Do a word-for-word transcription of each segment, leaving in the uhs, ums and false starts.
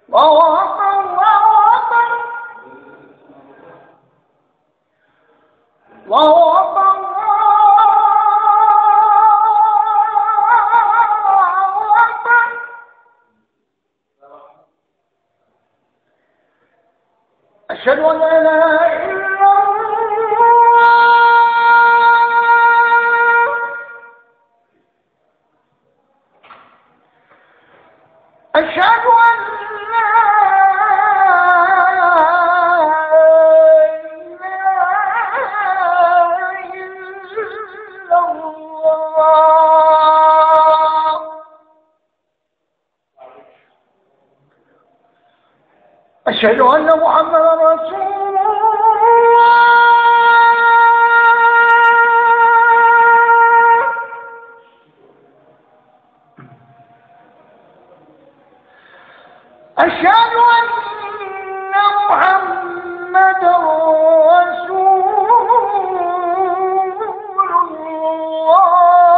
الله أكبر الله أكبر الله أكبر الله أكبر. أشهد أن لا إله إلا الله أشهد أن لا أشهد أن محمدا رسول الله أشهد أن محمدا رسول الله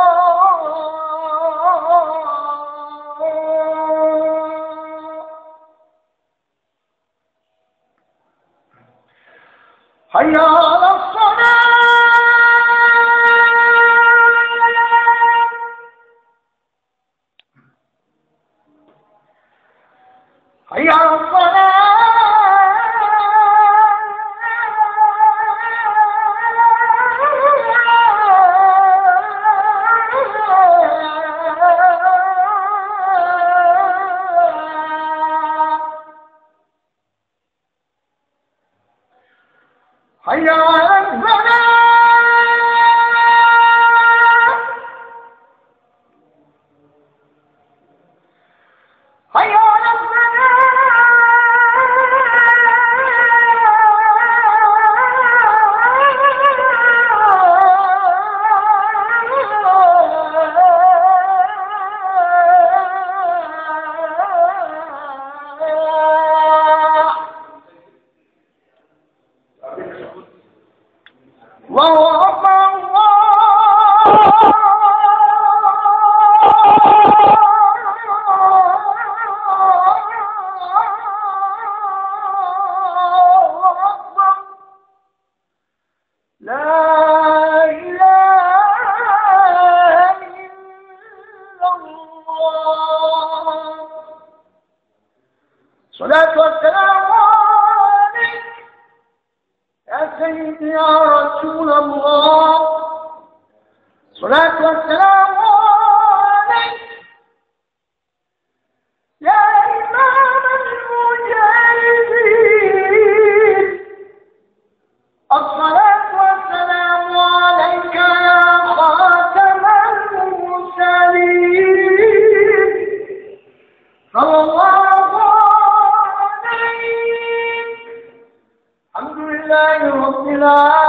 حي على الصلاة حي على الصلاة حي على الفلاح حي على الفلاح الله أكبر الله أكبر. لا إله إلا الله. صلاة والسلام عليك يا سيدي يا رسول الله. صلاة والسلام عليك يا إمام المجاهدين. الصلاة والسلام عليك يا خاتم المرسلين. صلى الله عليك. الحمد لله رب العالمين.